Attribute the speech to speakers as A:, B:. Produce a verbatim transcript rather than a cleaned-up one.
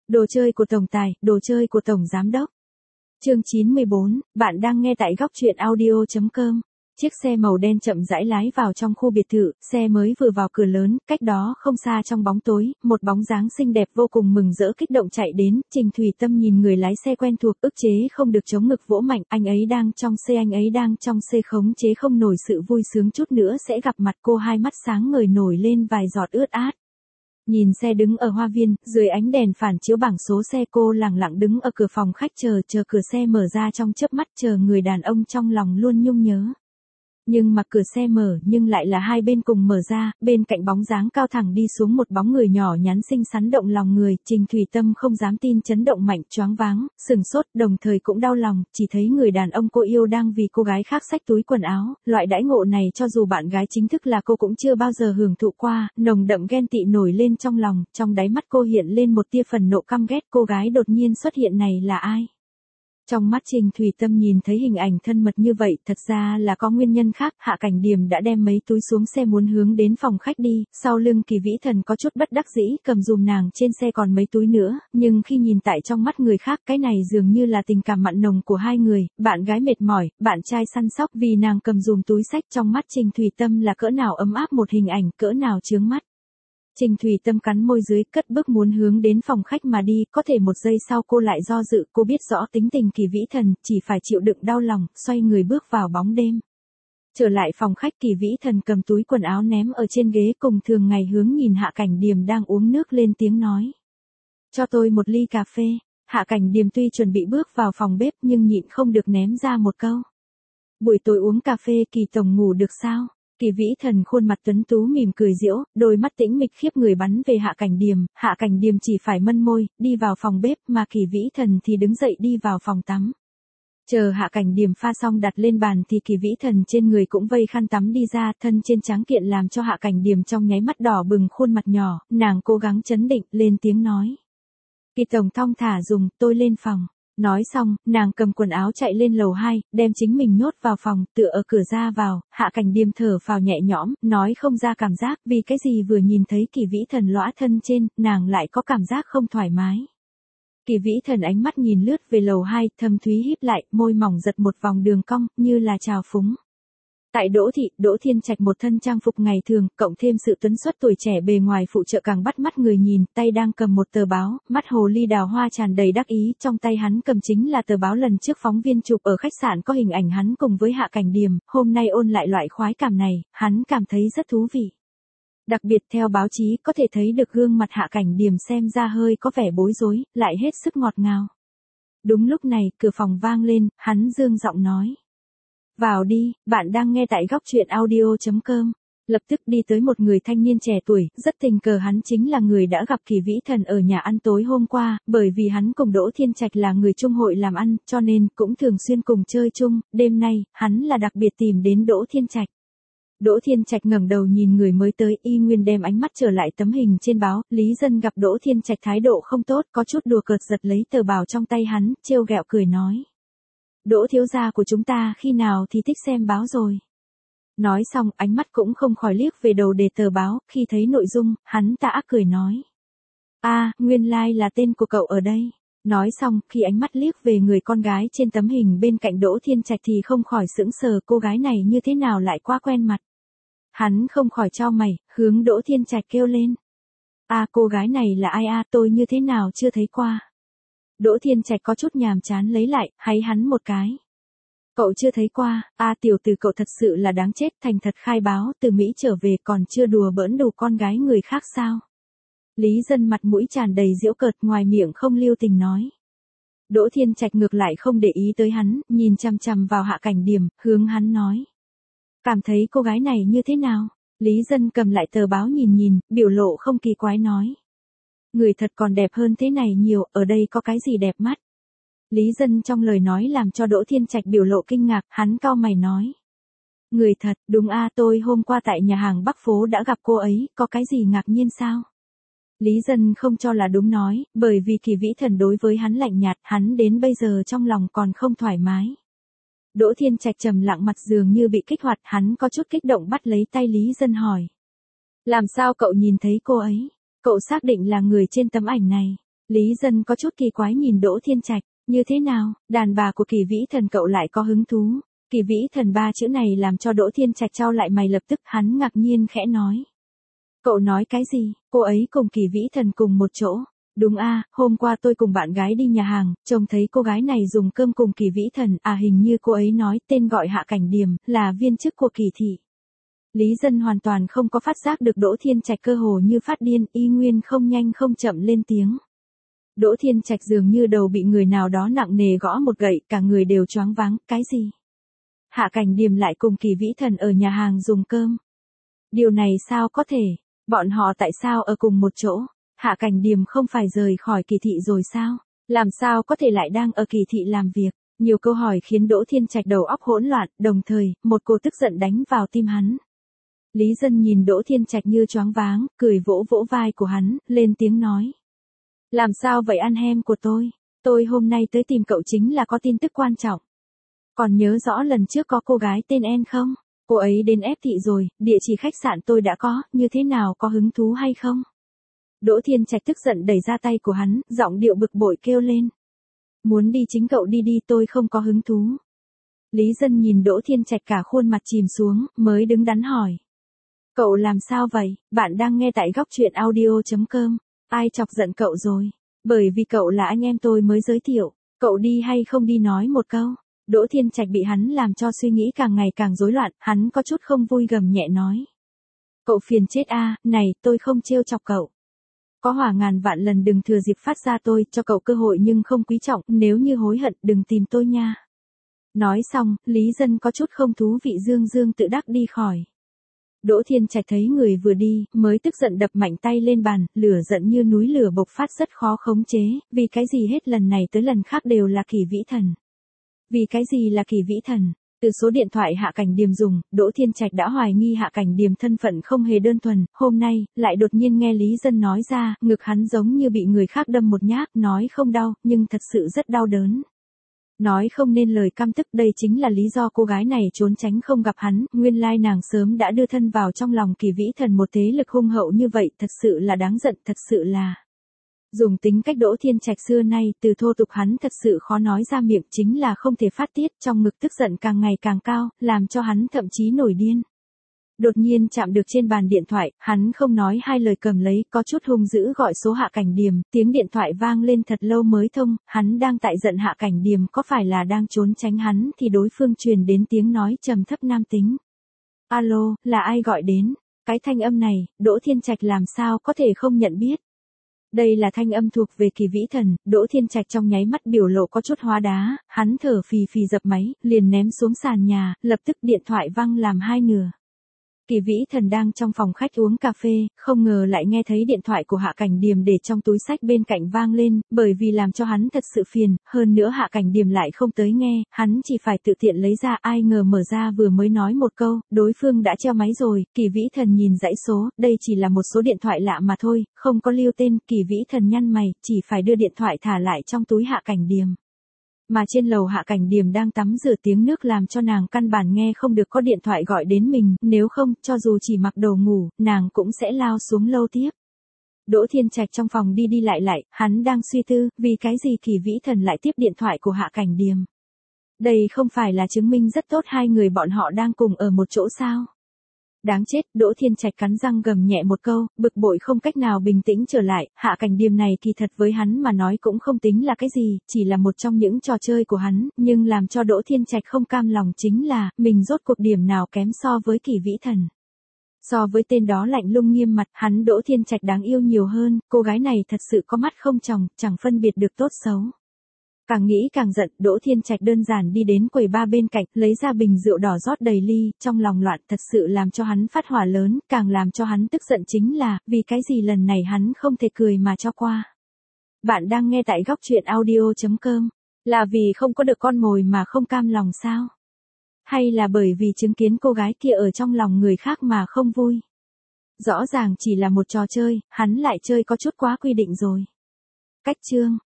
A: Đồ chơi của tổng tài, đồ chơi của tổng giám đốc. Chương chín mươi bốn, bạn đang nghe tại góc truyện audio chấm com. Chiếc xe màu đen chậm rãi lái vào trong khu biệt thự, xe mới vừa vào cửa lớn, cách đó không xa trong bóng tối, một bóng dáng xinh đẹp vô cùng mừng rỡ kích động chạy đến, Trình Thùy Tâm nhìn người lái xe quen thuộc, ức chế không được chống ngực vỗ mạnh, anh ấy đang trong xe anh ấy đang trong xe khống chế không nổi sự vui sướng chút nữa sẽ gặp mặt cô, hai mắt sáng ngời nổi lên vài giọt ướt át. Nhìn xe đứng ở hoa viên, dưới ánh đèn phản chiếu bảng số xe, cô lặng lặng đứng ở cửa phòng khách chờ, chờ cửa xe mở ra trong chớp mắt, chờ người đàn ông trong lòng luôn nhung nhớ. Nhưng mà cửa xe mở nhưng lại là hai bên cùng mở ra, bên cạnh bóng dáng cao thẳng đi xuống một bóng người nhỏ nhắn xinh xắn động lòng người, Trình Thùy Tâm không dám tin, chấn động mạnh, choáng váng, sừng sốt, đồng thời cũng đau lòng, chỉ thấy người đàn ông cô yêu đang vì cô gái khác xách túi quần áo, loại đãi ngộ này cho dù bạn gái chính thức là cô cũng chưa bao giờ hưởng thụ qua, nồng đậm ghen tị nổi lên trong lòng, trong đáy mắt cô hiện lên một tia phần nộ căm ghét, cô gái đột nhiên xuất hiện này là ai? Trong mắt Trình Thùy Tâm nhìn thấy hình ảnh thân mật như vậy, thật ra là có nguyên nhân khác, Hạ Cảnh Điềm đã đem mấy túi xuống xe muốn hướng đến phòng khách đi, sau lưng Kỳ Vĩ Thần có chút bất đắc dĩ, cầm dùm nàng trên xe còn mấy túi nữa, nhưng khi nhìn tại trong mắt người khác, cái này dường như là tình cảm mặn nồng của hai người, bạn gái mệt mỏi, bạn trai săn sóc vì nàng cầm dùm túi xách, trong mắt Trình Thùy Tâm là cỡ nào ấm áp một hình ảnh, cỡ nào chướng mắt. Trình Thùy Tâm cắn môi dưới, cất bước muốn hướng đến phòng khách mà đi, có thể một giây sau cô lại do dự, cô biết rõ tính tình Kỳ Vĩ Thần, chỉ phải chịu đựng đau lòng, xoay người bước vào bóng đêm. Trở lại phòng khách, Kỳ Vĩ Thần cầm túi quần áo ném ở trên ghế, cùng thường ngày hướng nhìn Hạ Cảnh Điềm đang uống nước lên tiếng nói. Cho tôi một ly cà phê. Hạ Cảnh Điềm tuy chuẩn bị bước vào phòng bếp nhưng nhịn không được ném ra một câu. Buổi tối uống cà phê, Kỳ tổng ngủ được sao? Kỳ Vĩ Thần khuôn mặt tuấn tú mỉm cười giễu, đôi mắt tĩnh mịch khiếp người bắn về Hạ Cảnh Điềm, Hạ Cảnh Điềm chỉ phải mân môi, đi vào phòng bếp, mà Kỳ Vĩ Thần thì đứng dậy đi vào phòng tắm. Chờ Hạ Cảnh Điềm pha xong đặt lên bàn thì Kỳ Vĩ Thần trên người cũng vây khăn tắm đi ra, thân trên tráng kiện làm cho Hạ Cảnh Điềm trong nháy mắt đỏ bừng khuôn mặt nhỏ, nàng cố gắng trấn định, lên tiếng nói. Kỳ tổng thong thả dùng, tôi lên phòng. Nói xong, nàng cầm quần áo chạy lên lầu hai, đem chính mình nhốt vào phòng, tựa ở cửa ra vào, Hạ Cảnh Điềm thở phào nhẹ nhõm, nói không ra cảm giác, vì cái gì vừa nhìn thấy Kỳ Vĩ Thần lõa thân trên, nàng lại có cảm giác không thoải mái. Kỳ Vĩ Thần ánh mắt nhìn lướt về lầu hai, thâm thúy híp lại, môi mỏng giật một vòng đường cong, như là trào phúng. Tại Đỗ thị, Đỗ Thiên Trạch một thân trang phục ngày thường, cộng thêm sự tuấn xuất tuổi trẻ bề ngoài phụ trợ càng bắt mắt người nhìn, tay đang cầm một tờ báo, mắt hồ ly đào hoa tràn đầy đắc ý, trong tay hắn cầm chính là tờ báo lần trước phóng viên chụp ở khách sạn có hình ảnh hắn cùng với Hạ Cảnh Điềm, hôm nay ôn lại loại khoái cảm này, hắn cảm thấy rất thú vị. Đặc biệt theo báo chí có thể thấy được gương mặt Hạ Cảnh Điềm xem ra hơi có vẻ bối rối, lại hết sức ngọt ngào. Đúng lúc này, cửa phòng vang lên, hắn dương giọng nói. Vào đi, bạn đang nghe tại góc truyện audio chấm com. Lập tức đi tới một người thanh niên trẻ tuổi, rất tình cờ hắn chính là người đã gặp Kỳ Vĩ Thần ở nhà ăn tối hôm qua, bởi vì hắn cùng Đỗ Thiên Trạch là người chung hội làm ăn, cho nên cũng thường xuyên cùng chơi chung, đêm nay, hắn là đặc biệt tìm đến Đỗ Thiên Trạch. Đỗ Thiên Trạch ngẩng đầu nhìn người mới tới, y nguyên đem ánh mắt trở lại tấm hình trên báo, Lý Dân gặp Đỗ Thiên Trạch thái độ không tốt, có chút đùa cợt giật lấy tờ báo trong tay hắn, trêu ghẹo cười nói. Đỗ thiếu gia của chúng ta khi nào thì thích xem báo rồi. Nói xong, ánh mắt cũng không khỏi liếc về đầu đề tờ báo, khi thấy nội dung, hắn tà ác cười nói. A, à, nguyên lai like là tên của cậu ở đây. Nói xong, khi ánh mắt liếc về người con gái trên tấm hình bên cạnh Đỗ Thiên Trạch thì không khỏi sững sờ, cô gái này như thế nào lại quá quen mặt. Hắn không khỏi chau mày, hướng Đỗ Thiên Trạch kêu lên. A, à, cô gái này là ai a, à, tôi như thế nào chưa thấy qua. Đỗ Thiên Trạch có chút nhàm chán lấy lại, háy hắn một cái. Cậu chưa thấy qua, a à, tiểu tử cậu thật sự là đáng chết, thành thật khai báo, từ Mỹ trở về còn chưa đùa bỡn đủ con gái người khác sao. Lý Dân mặt mũi tràn đầy giễu cợt, ngoài miệng không lưu tình nói. Đỗ Thiên Trạch ngược lại không để ý tới hắn, nhìn chằm chằm vào Hạ Cảnh Điềm, hướng hắn nói. Cảm thấy cô gái này như thế nào? Lý Dân cầm lại tờ báo nhìn nhìn, biểu lộ không kỳ quái nói. Người thật còn đẹp hơn thế này nhiều, ở đây có cái gì đẹp mắt? Lý Dân trong lời nói làm cho Đỗ Thiên Trạch biểu lộ kinh ngạc, hắn cau mày nói. Người thật, đúng a, tôi hôm qua tại nhà hàng Bắc Phố đã gặp cô ấy, có cái gì ngạc nhiên sao? Lý Dân không cho là đúng nói, bởi vì Kỳ Vĩ Thần đối với hắn lạnh nhạt, hắn đến bây giờ trong lòng còn không thoải mái. Đỗ Thiên Trạch trầm lặng, mặt dường như bị kích hoạt, hắn có chút kích động bắt lấy tay Lý Dân hỏi. Làm sao cậu nhìn thấy cô ấy? Cậu xác định là người trên tấm ảnh này. Lý Dân có chút kỳ quái nhìn Đỗ Thiên Trạch, như thế nào, đàn bà của Kỳ Vĩ Thần cậu lại có hứng thú? Kỳ Vĩ Thần ba chữ này làm cho Đỗ Thiên Trạch chau lại mày, lập tức hắn ngạc nhiên khẽ nói. Cậu nói cái gì, cô ấy cùng Kỳ Vĩ Thần cùng một chỗ? Đúng a, hôm qua tôi cùng bạn gái đi nhà hàng, trông thấy cô gái này dùng cơm cùng Kỳ Vĩ Thần, à hình như cô ấy nói tên gọi Hạ Cảnh Điềm, là viên chức của Kỳ thị. Lý Dân hoàn toàn không có phát giác được Đỗ Thiên Trạch cơ hồ như phát điên, y nguyên không nhanh không chậm lên tiếng. Đỗ Thiên Trạch dường như đầu bị người nào đó nặng nề gõ một gậy, cả người đều choáng váng, cái gì? Hạ Cảnh Điềm lại cùng Kỳ Vĩ Thần ở nhà hàng dùng cơm. Điều này sao có thể? Bọn họ tại sao ở cùng một chỗ? Hạ Cảnh Điềm không phải rời khỏi Kỳ thị rồi sao? Làm sao có thể lại đang ở Kỳ thị làm việc? Nhiều câu hỏi khiến Đỗ Thiên Trạch đầu óc hỗn loạn, đồng thời, một cô tức giận đánh vào tim hắn. Lý Dân nhìn Đỗ Thiên Trạch như choáng váng, cười vỗ vỗ vai của hắn, lên tiếng nói. Làm sao vậy ăn hem của tôi? Tôi hôm nay tới tìm cậu chính là có tin tức quan trọng. Còn nhớ rõ lần trước có cô gái tên En không? Cô ấy đến ép thị rồi, địa chỉ khách sạn tôi đã có, như thế nào, có hứng thú hay không? Đỗ Thiên Trạch tức giận đẩy ra tay của hắn, giọng điệu bực bội kêu lên. Muốn đi chính cậu đi đi, tôi không có hứng thú. Lý Dân nhìn Đỗ Thiên Trạch cả khuôn mặt chìm xuống, mới đứng đắn hỏi. Cậu làm sao vậy? Bạn đang nghe tại góc truyện audio chấm com. Ai chọc giận cậu rồi? Bởi vì cậu là anh em tôi mới giới thiệu. Cậu đi hay không đi nói một câu? Đỗ Thiên Trạch bị hắn làm cho suy nghĩ càng ngày càng rối loạn, hắn có chút không vui gầm nhẹ nói. Cậu phiền chết a, này, tôi không trêu chọc cậu. Có hỏa ngàn vạn lần đừng thừa dịp phát ra tôi, cho cậu cơ hội nhưng không quý trọng, nếu như hối hận đừng tìm tôi nha. Nói xong, Lý Dân có chút không thú vị dương dương tự đắc đi khỏi. Đỗ Thiên Trạch thấy người vừa đi, mới tức giận đập mạnh tay lên bàn, lửa giận như núi lửa bộc phát rất khó khống chế, vì cái gì hết lần này tới lần khác đều là Kỳ Vĩ Thần. Vì cái gì là Kỳ Vĩ Thần? Từ số điện thoại Hạ Cảnh Điềm dùng, Đỗ Thiên Trạch đã hoài nghi Hạ Cảnh Điềm thân phận không hề đơn thuần, hôm nay, lại đột nhiên nghe Lý Dân nói ra, ngực hắn giống như bị người khác đâm một nhát, nói không đau, nhưng thật sự rất đau đớn. Nói không nên lời căm tức, đây chính là lý do cô gái này trốn tránh không gặp hắn, nguyên lai nàng sớm đã đưa thân vào trong lòng Kỳ Vĩ Thần, một thế lực hung hậu như vậy, thật sự là đáng giận, thật sự là. Dùng tính cách Đỗ Thiên Trạch xưa nay, từ thô tục hắn thật sự khó nói ra miệng, chính là không thể phát tiết, trong ngực tức giận càng ngày càng cao, làm cho hắn thậm chí nổi điên. Đột nhiên chạm được trên bàn điện thoại, hắn không nói hai lời cầm lấy, có chút hung dữ gọi số Hạ Cảnh Điềm, tiếng điện thoại vang lên thật lâu mới thông, hắn đang tại giận Hạ Cảnh Điềm có phải là đang trốn tránh hắn thì đối phương truyền đến tiếng nói trầm thấp nam tính. Alo, là ai gọi đến? Cái thanh âm này, Đỗ Thiên Trạch làm sao có thể không nhận biết? Đây là thanh âm thuộc về Kỳ Vĩ Thần, Đỗ Thiên Trạch trong nháy mắt biểu lộ có chút hóa đá, hắn thở phì phì dập máy, liền ném xuống sàn nhà, lập tức điện thoại văng làm hai nửa. Kỳ Vĩ Thần đang trong phòng khách uống cà phê, không ngờ lại nghe thấy điện thoại của Hạ Cảnh Điềm để trong túi xách bên cạnh vang lên, bởi vì làm cho hắn thật sự phiền, hơn nữa Hạ Cảnh Điềm lại không tới nghe, hắn chỉ phải tự tiện lấy ra, ai ngờ mở ra vừa mới nói một câu, đối phương đã treo máy rồi. Kỳ Vĩ Thần nhìn dãy số, đây chỉ là một số điện thoại lạ mà thôi, không có lưu tên, Kỳ Vĩ Thần nhăn mày, chỉ phải đưa điện thoại thả lại trong túi Hạ Cảnh Điềm. Mà trên lầu Hạ Cảnh Điềm đang tắm rửa, tiếng nước làm cho nàng căn bản nghe không được có điện thoại gọi đến mình, nếu không, cho dù chỉ mặc đồ ngủ, nàng cũng sẽ lao xuống lâu tiếp. Đỗ Thiên Trạch trong phòng đi đi lại lại, hắn đang suy tư, vì cái gì Kỳ Vĩ Thần lại tiếp điện thoại của Hạ Cảnh Điềm. Đây không phải là chứng minh rất tốt hai người bọn họ đang cùng ở một chỗ sao? Đáng chết, Đỗ Thiên Trạch cắn răng gầm nhẹ một câu, bực bội không cách nào bình tĩnh trở lại, Hạ Cảnh Điềm này kỳ thật với hắn mà nói cũng không tính là cái gì, chỉ là một trong những trò chơi của hắn, nhưng làm cho Đỗ Thiên Trạch không cam lòng chính là, mình rốt cuộc điểm nào kém so với Kỳ Vĩ Thần. So với tên đó lạnh lùng nghiêm mặt, hắn Đỗ Thiên Trạch đáng yêu nhiều hơn, cô gái này thật sự có mắt không tròng, chẳng phân biệt được tốt xấu. Càng nghĩ càng giận, Đỗ Thiên Trạch đơn giản đi đến quầy bar bên cạnh, lấy ra bình rượu đỏ rót đầy ly, trong lòng loạn thật sự làm cho hắn phát hỏa lớn, càng làm cho hắn tức giận chính là, vì cái gì lần này hắn không thể cười mà cho qua. Bạn đang nghe tại góc truyện audio chấm com, là vì không có được con mồi mà không cam lòng sao? Hay là bởi vì chứng kiến cô gái kia ở trong lòng người khác mà không vui? Rõ ràng chỉ là một trò chơi, hắn lại chơi có chút quá quy định rồi. Cách chương